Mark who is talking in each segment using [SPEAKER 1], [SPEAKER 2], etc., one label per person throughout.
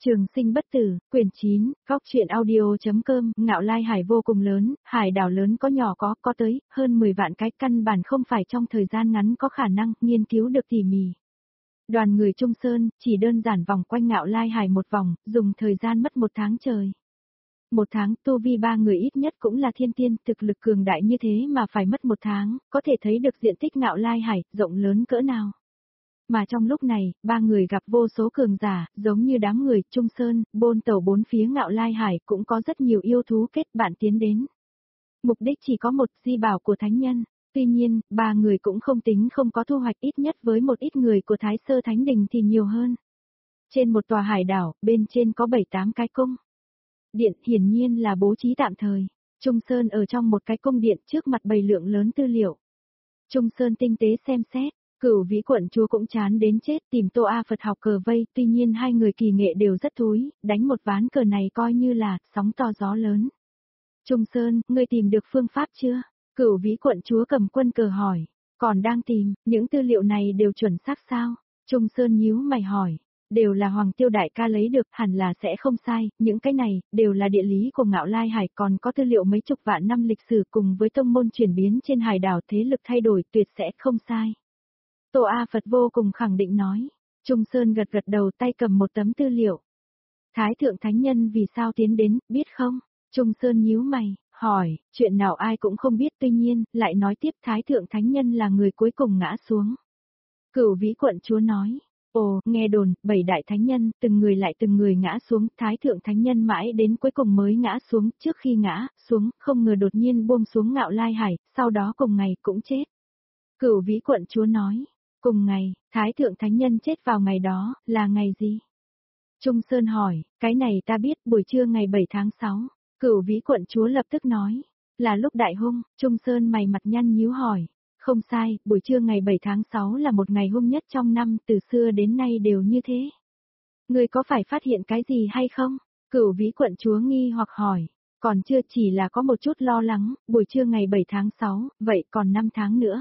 [SPEAKER 1] Trường sinh bất tử, quyển 9, góc truyện audio.com, Ngạo Lai Hải vô cùng lớn, hải đảo lớn có nhỏ có tới, hơn 10 vạn cái, căn bản không phải trong thời gian ngắn có khả năng nghiên cứu được tỉ mỉ. Đoàn người Trung Sơn, chỉ đơn giản vòng quanh Ngạo Lai Hải một vòng, dùng thời gian mất 1 tháng trời. 1 tháng, tu vi 3 người ít nhất cũng là thiên tiên, thực lực cường đại như thế mà phải mất 1 tháng, có thể thấy được diện tích Ngạo Lai Hải, rộng lớn cỡ nào. Mà trong lúc này, 3 người gặp vô số cường giả, giống như đám người Trung Sơn, bôn tàu 4 phía Ngạo Lai Hải cũng có rất nhiều yêu thú kết bạn tiến đến. Mục đích chỉ có một, di bảo của thánh nhân. Tuy nhiên, 3 người cũng không tính không có thu hoạch, ít nhất với một ít người của Thái Sơ Thánh Đình thì nhiều hơn. Trên một tòa hải đảo, bên trên có 7-8 cái cung điện, hiển nhiên là bố trí tạm thời. Trung Sơn ở trong một cái cung điện, trước mặt bày lượng lớn tư liệu. Trung Sơn tinh tế xem xét. Cửu Vĩ quận chúa cũng chán đến chết, tìm Tô A Phật học cờ vây, tuy nhiên hai người kỳ nghệ đều rất thúi, đánh một ván cờ này coi như là sóng to gió lớn. Trung Sơn, ngươi tìm được phương pháp chưa? Cửu Vĩ quận chúa cầm quân cờ hỏi. Còn đang tìm, những tư liệu này đều chuẩn xác sao? Trung Sơn nhíu mày hỏi. Đều là Hoàng Tiêu đại ca lấy được, hẳn là sẽ không sai, những cái này, đều là địa lý của Ngạo Lai Hải, còn có tư liệu mấy chục vạn năm lịch sử cùng với tông môn chuyển biến trên hải đảo, thế lực thay đổi tuyệt sẽ không sai. Tô A Phật vô cùng khẳng định nói. Trung Sơn gật gật đầu, tay cầm một tấm tư liệu. Thái thượng thánh nhân vì sao tiến đến, biết không? Trung Sơn nhíu mày, hỏi, chuyện nào ai cũng không biết, tuy nhiên, lại nói tiếp Thái thượng thánh nhân là người cuối cùng ngã xuống. Cửu Vĩ quận chúa nói, ồ, nghe đồn, 7 đại thánh nhân, từng người lại từng người ngã xuống, Thái thượng thánh nhân mãi đến cuối cùng mới ngã xuống, trước khi ngã xuống, không ngờ đột nhiên buông xuống Ngạo Lai Hải, sau đó cùng ngày cũng chết. Cửu Vĩ quận chúa nói. Cùng ngày, Thái thượng thánh nhân chết vào ngày đó, là ngày gì? Trung Sơn hỏi, cái này ta biết, buổi trưa ngày 7 tháng 6. Cửu Vĩ quận chúa lập tức nói, là lúc đại hung. Trung Sơn mày mặt nhăn nhíu hỏi, không sai, buổi trưa ngày 7 tháng 6 là một ngày hung nhất trong năm, từ xưa đến nay đều như thế. Ngươi có phải phát hiện cái gì hay không? Cửu Vĩ quận chúa nghi hoặc hỏi, còn chưa, chỉ là có một chút lo lắng, buổi trưa ngày 7 tháng 6, vậy còn 5 tháng nữa.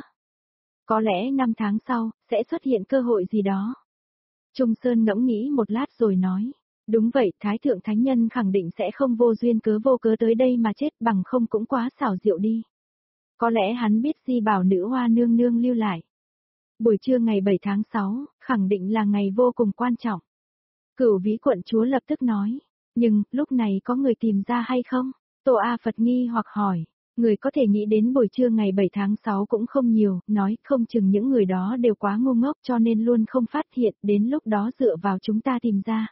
[SPEAKER 1] Có lẽ 5 tháng sau, sẽ xuất hiện cơ hội gì đó. Trung Sơn ngẫm nghĩ một lát rồi nói. Đúng vậy, Thái thượng thánh nhân khẳng định sẽ không vô duyên cớ vô cớ tới đây mà chết, bằng không cũng quá xảo diệu đi. Có lẽ hắn biết di bảo nữ hoa nương nương lưu lại. Buổi trưa ngày 7 tháng 6, khẳng định là ngày vô cùng quan trọng. Cửu Vĩ quận chúa lập tức nói. Nhưng, lúc này có người tìm ra hay không? Tô A Phật nghi hoặc hỏi. Người có thể nghĩ đến buổi trưa ngày 7 tháng 6 cũng không nhiều, nói không chừng những người đó đều quá ngu ngốc cho nên luôn không phát hiện, đến lúc đó dựa vào chúng ta tìm ra.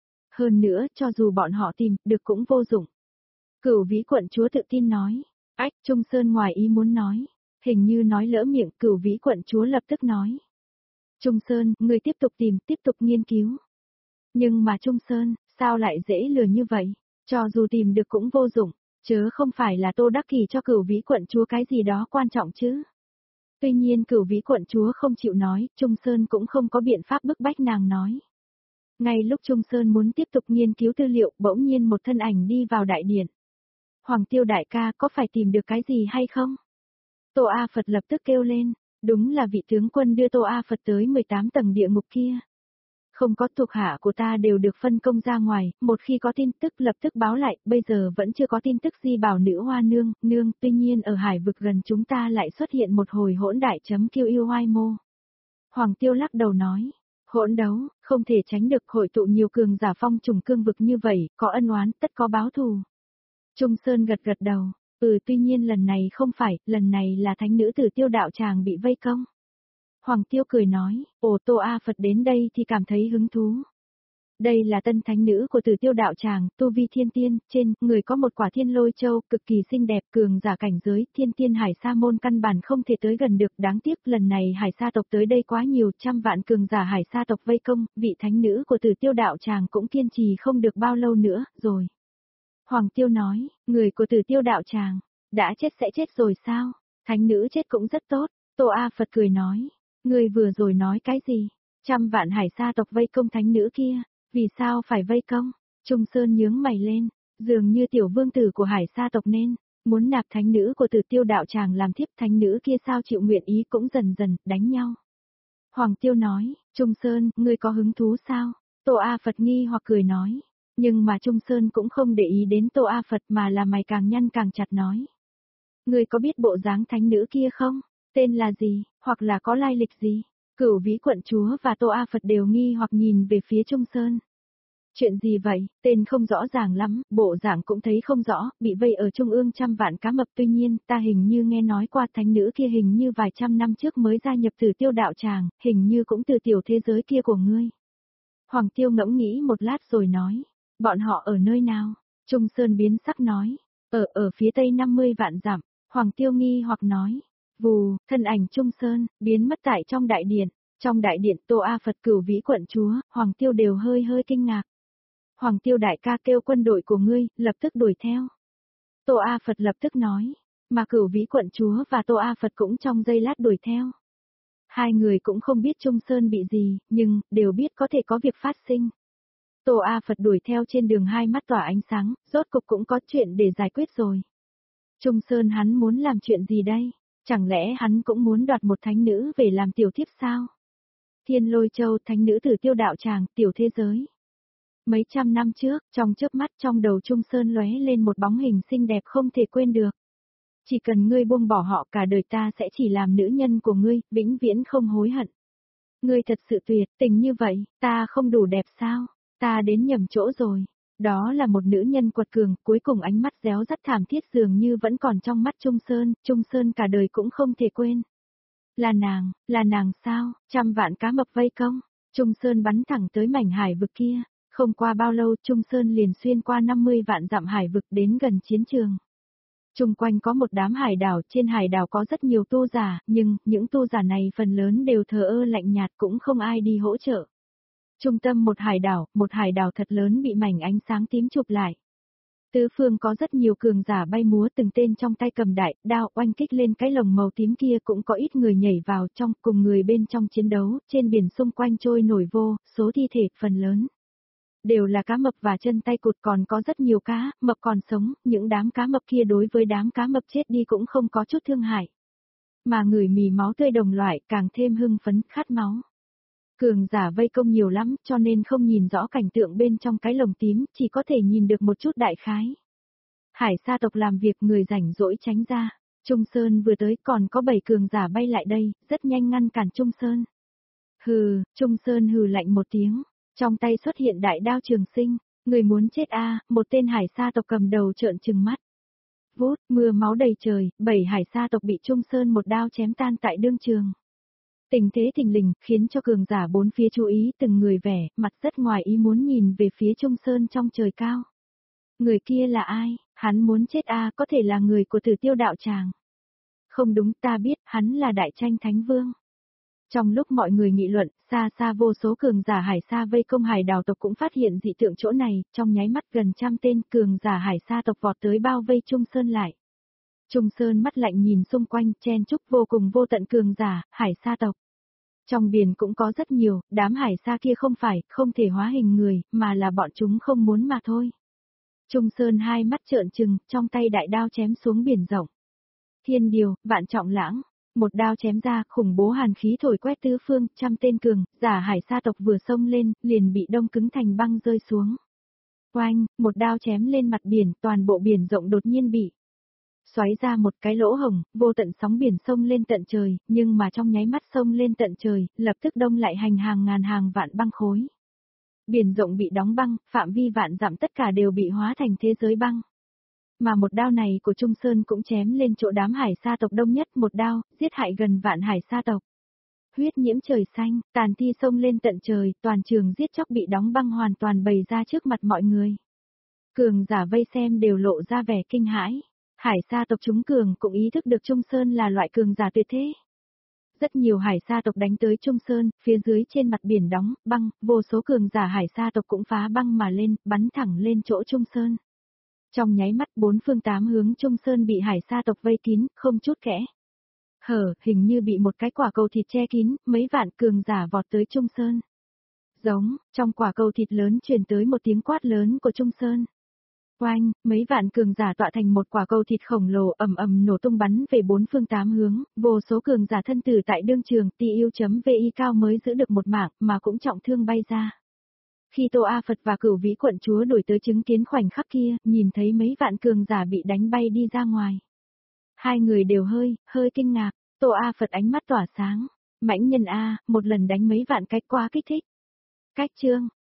[SPEAKER 1] Hơn nữa, cho dù bọn họ tìm, được cũng vô dụng. Cửu Vĩ quận chúa tự tin nói. Ách, Trung Sơn ngoài ý muốn nói. Hình như nói lỡ miệng, Cửu Vĩ quận chúa lập tức nói. Trung Sơn, người tiếp tục tìm, tiếp tục nghiên cứu. Nhưng mà Trung Sơn, sao lại dễ lừa như vậy? Cho dù tìm được cũng vô dụng. Chớ không phải là Tô Đắc Kỳ cho Cửu Vĩ quận chúa cái gì đó quan trọng chứ. Tuy nhiên Cửu Vĩ quận chúa không chịu nói, Trung Sơn cũng không có biện pháp bức bách nàng nói. Ngay lúc Trung Sơn muốn tiếp tục nghiên cứu tư liệu, bỗng nhiên một thân ảnh đi vào đại điện. Hoàng Tiêu đại ca có phải tìm được cái gì hay không? Tô A Phật lập tức kêu lên, đúng là vị tướng quân đưa Tô A Phật tới 18 tầng địa ngục kia. Không có, thuộc hạ của ta đều được phân công ra ngoài, một khi có tin tức lập tức báo lại, bây giờ vẫn chưa có tin tức di bảo nữ hoa nương, tuy nhiên ở hải vực gần chúng ta lại xuất hiện một hồi hỗn đại chấm kiêu yêu oai mô. Hoàng Tiêu lắc đầu nói, hỗn đấu, không thể tránh được, hội tụ nhiều cường giả phong trùng cương vực như vậy, có ân oán, tất có báo thù. Trung Sơn gật gật đầu, tuy nhiên lần này không phải, lần này là thánh nữ tử Tiêu đạo tràng bị vây công. Hoàng Tiêu cười nói, ồ, Tô A Phật đến đây thì cảm thấy hứng thú. Đây là tân thánh nữ của Tử Tiêu đạo tràng, tu vi thiên tiên, trên người có một quả thiên lôi châu, cực kỳ xinh đẹp, cường giả cảnh giới, thiên tiên hải sa môn căn bản không thể tới gần được, đáng tiếc lần này hải sa tộc tới đây quá nhiều, trăm vạn cường giả hải sa tộc vây công, vị thánh nữ của Tử Tiêu đạo tràng cũng kiên trì không được bao lâu nữa, rồi. Hoàng Tiêu nói, người của Tử Tiêu đạo tràng, đã chết sẽ chết rồi sao? Thánh nữ chết cũng rất tốt, Tô A Phật cười nói. Người vừa rồi nói cái gì? Trăm vạn hải sa tộc vây công thánh nữ kia, vì sao phải vây công? Trung Sơn nhướng mày lên, dường như tiểu vương tử của hải sa tộc nên, muốn nạp thánh nữ của Tử Tiêu đạo tràng làm thiếp, thánh nữ kia sao chịu nguyện ý cũng dần dần, đánh nhau. Hoàng Tiêu nói, Trung Sơn, ngươi có hứng thú sao? Tô A Phật nghi hoặc cười nói. Nhưng mà Trung Sơn cũng không để ý đến Tô A Phật mà là mày càng nhăn càng chặt nói. Ngươi có biết bộ dáng thánh nữ kia không? Tên là gì, hoặc là có lai lịch gì? Cửu Vĩ quận chúa và Tô A Phật đều nghi hoặc nhìn về phía Trung Sơn. Chuyện gì vậy, tên không rõ ràng lắm, bộ dạng cũng thấy không rõ, bị vây ở trung ương trăm vạn cá mập, tuy nhiên, ta hình như nghe nói qua thánh nữ kia hình như vài trăm năm trước mới gia nhập Tử Tiêu đạo tràng, hình như cũng từ tiểu thế giới kia của ngươi. Hoàng Tiêu ngẫm nghĩ một lát rồi nói, bọn họ ở nơi nào? Trung Sơn biến sắc nói, ở phía tây 50 vạn dặm. Hoàng Tiêu nghi hoặc nói, vù, thân ảnh Trung Sơn, biến mất tại trong đại điện. Trong đại điện Tô A Phật Cửu Vĩ quận chúa, Hoàng Tiêu đều hơi kinh ngạc. Hoàng Tiêu đại ca kêu quân đội của ngươi, lập tức đuổi theo. Tô A Phật lập tức nói, mà Cửu Vĩ quận chúa và Tô A Phật cũng trong giây lát đuổi theo. Hai người cũng không biết Trung Sơn bị gì, nhưng, đều biết có thể có việc phát sinh. Tô A Phật đuổi theo trên đường hai mắt tỏa ánh sáng, rốt cục cũng có chuyện để giải quyết rồi. Trung Sơn hắn muốn làm chuyện gì đây? Chẳng lẽ hắn cũng muốn đoạt một thánh nữ về làm tiểu thiếp sao? Thiên Lôi Châu, thánh nữ Tử Tiêu đạo tràng, tiểu thế giới. Mấy trăm năm trước, trong chớp mắt trong đầu Trung Sơn lóe lên một bóng hình xinh đẹp không thể quên được. Chỉ cần ngươi buông bỏ họ, cả đời ta sẽ chỉ làm nữ nhân của ngươi, vĩnh viễn không hối hận. Ngươi thật sự tuyệt tình như vậy, ta không đủ đẹp sao? Ta đến nhầm chỗ rồi. Đó là một nữ nhân quật cường, cuối cùng ánh mắt réo rắt thảm thiết dường như vẫn còn trong mắt Trung Sơn cả đời cũng không thể quên. Là nàng sao? Trăm vạn cá mập vây công. Trung Sơn bắn thẳng tới mảnh hải vực kia. Không qua bao lâu Trung Sơn liền xuyên qua 50 vạn dặm hải vực đến gần chiến trường. Trung quanh có một đám hải đảo, trên hải đảo có rất nhiều tu giả, nhưng những tu giả này phần lớn đều thờ ơ lạnh nhạt, cũng không ai đi hỗ trợ. Trung tâm một hải đảo thật lớn bị mảnh ánh sáng tím chụp lại. Tứ phương có rất nhiều cường giả bay múa, từng tên trong tay cầm đại đao oanh kích lên cái lồng màu tím kia, cũng có ít người nhảy vào trong cùng người bên trong chiến đấu, trên biển xung quanh trôi nổi vô số thi thể, phần lớn đều là cá mập và chân tay cụt, còn có rất nhiều cá mập còn sống, những đám cá mập kia đối với đám cá mập chết đi cũng không có chút thương hại. Mà người mì máu tươi đồng loại càng thêm hưng phấn, khát máu. Cường giả vây công nhiều lắm cho nên không nhìn rõ cảnh tượng bên trong cái lồng tím, chỉ có thể nhìn được một chút đại khái. Hải sa tộc làm việc, người rảnh rỗi tránh ra. Trung Sơn vừa tới còn có 7 cường giả bay lại đây, rất nhanh ngăn cản Trung Sơn. Hừ, Trung Sơn hừ lạnh một tiếng. Trong tay xuất hiện đại đao trường sinh, người muốn chết a, một tên hải sa tộc cầm đầu trợn trừng mắt. Vút, mưa máu đầy trời, 7 hải sa tộc bị Trung Sơn một đao chém tan tại đương trường. Tình thế thình lình, khiến cho cường giả bốn phía chú ý, từng người vẻ, mặt rất ngoài ý muốn nhìn về phía Trung Sơn trong trời cao. Người kia là ai? Hắn muốn chết a, có thể là người của Tử Tiêu đạo tràng. Không đúng, ta biết, hắn là Đại Tranh Thánh Vương. Trong lúc mọi người nghị luận, xa xa vô số cường giả hải sa vây công hải đảo tộc cũng phát hiện dị tượng chỗ này, trong nháy mắt gần trăm tên cường giả hải sa tộc vọt tới bao vây Trung Sơn lại. Trung Sơn mắt lạnh nhìn xung quanh, chen chúc vô cùng vô tận cường giả, hải sa tộc. Trong biển cũng có rất nhiều, đám hải sa kia không thể hóa hình người, mà là bọn chúng không muốn mà thôi. Trung Sơn hai mắt trợn trừng, trong tay đại đao chém xuống biển rộng. Thiên điều, vạn trọng lãng. Một đao chém ra, khủng bố hàn khí thổi quét tứ phương, trăm tên cường giả hải sa tộc vừa xông lên, liền bị đông cứng thành băng rơi xuống. Oanh, một đao chém lên mặt biển, toàn bộ biển rộng đột nhiên bị xoáy ra một cái lỗ hổng, vô tận sóng biển xông lên tận trời, nhưng mà trong nháy mắt xông lên tận trời, lập tức đông lại hành hàng ngàn hàng vạn băng khối. Biển rộng bị đóng băng, phạm vi vạn dặm tất cả đều bị hóa thành thế giới băng. Mà một đao này của Trung Sơn cũng chém lên chỗ đám hải sa tộc đông nhất, một đao, giết hại gần vạn hải sa tộc. Huyết nhiễm trời xanh, tàn thi xông lên tận trời, toàn trường giết chóc bị đóng băng hoàn toàn bày ra trước mặt mọi người. Cường giả vây xem đều lộ ra vẻ kinh hãi. Hải sa tộc chúng cường cũng ý thức được Trung Sơn là loại cường giả tuyệt thế. Rất nhiều hải sa tộc đánh tới Trung Sơn, phía dưới trên mặt biển đóng băng, vô số cường giả hải sa tộc cũng phá băng mà lên, bắn thẳng lên chỗ Trung Sơn. Trong nháy mắt 4 phương 8 hướng Trung Sơn bị hải sa tộc vây kín, không chút kẽ hở, hình như bị một cái quả cầu thịt che kín, mấy vạn cường giả vọt tới Trung Sơn. Giống, trong quả cầu thịt lớn truyền tới một tiếng quát lớn của Trung Sơn. Oanh, mấy vạn cường giả tọa thành một quả cầu thịt khổng lồ ầm ầm nổ tung bắn về 4 phương 8 hướng, vô số cường giả thân tử tại đương trường, TU.vi cao mới giữ được một mạng mà cũng trọng thương bay ra. Khi Tô A Phật và Cửu Vĩ quận chúa đổi tới chứng kiến khoảnh khắc kia, nhìn thấy mấy vạn cường giả bị đánh bay đi ra ngoài. Hai người đều hơi kinh ngạc, Tô A Phật ánh mắt tỏa sáng. Mãnh nhân A, một lần đánh mấy vạn cái quá kích thích. Cách chương.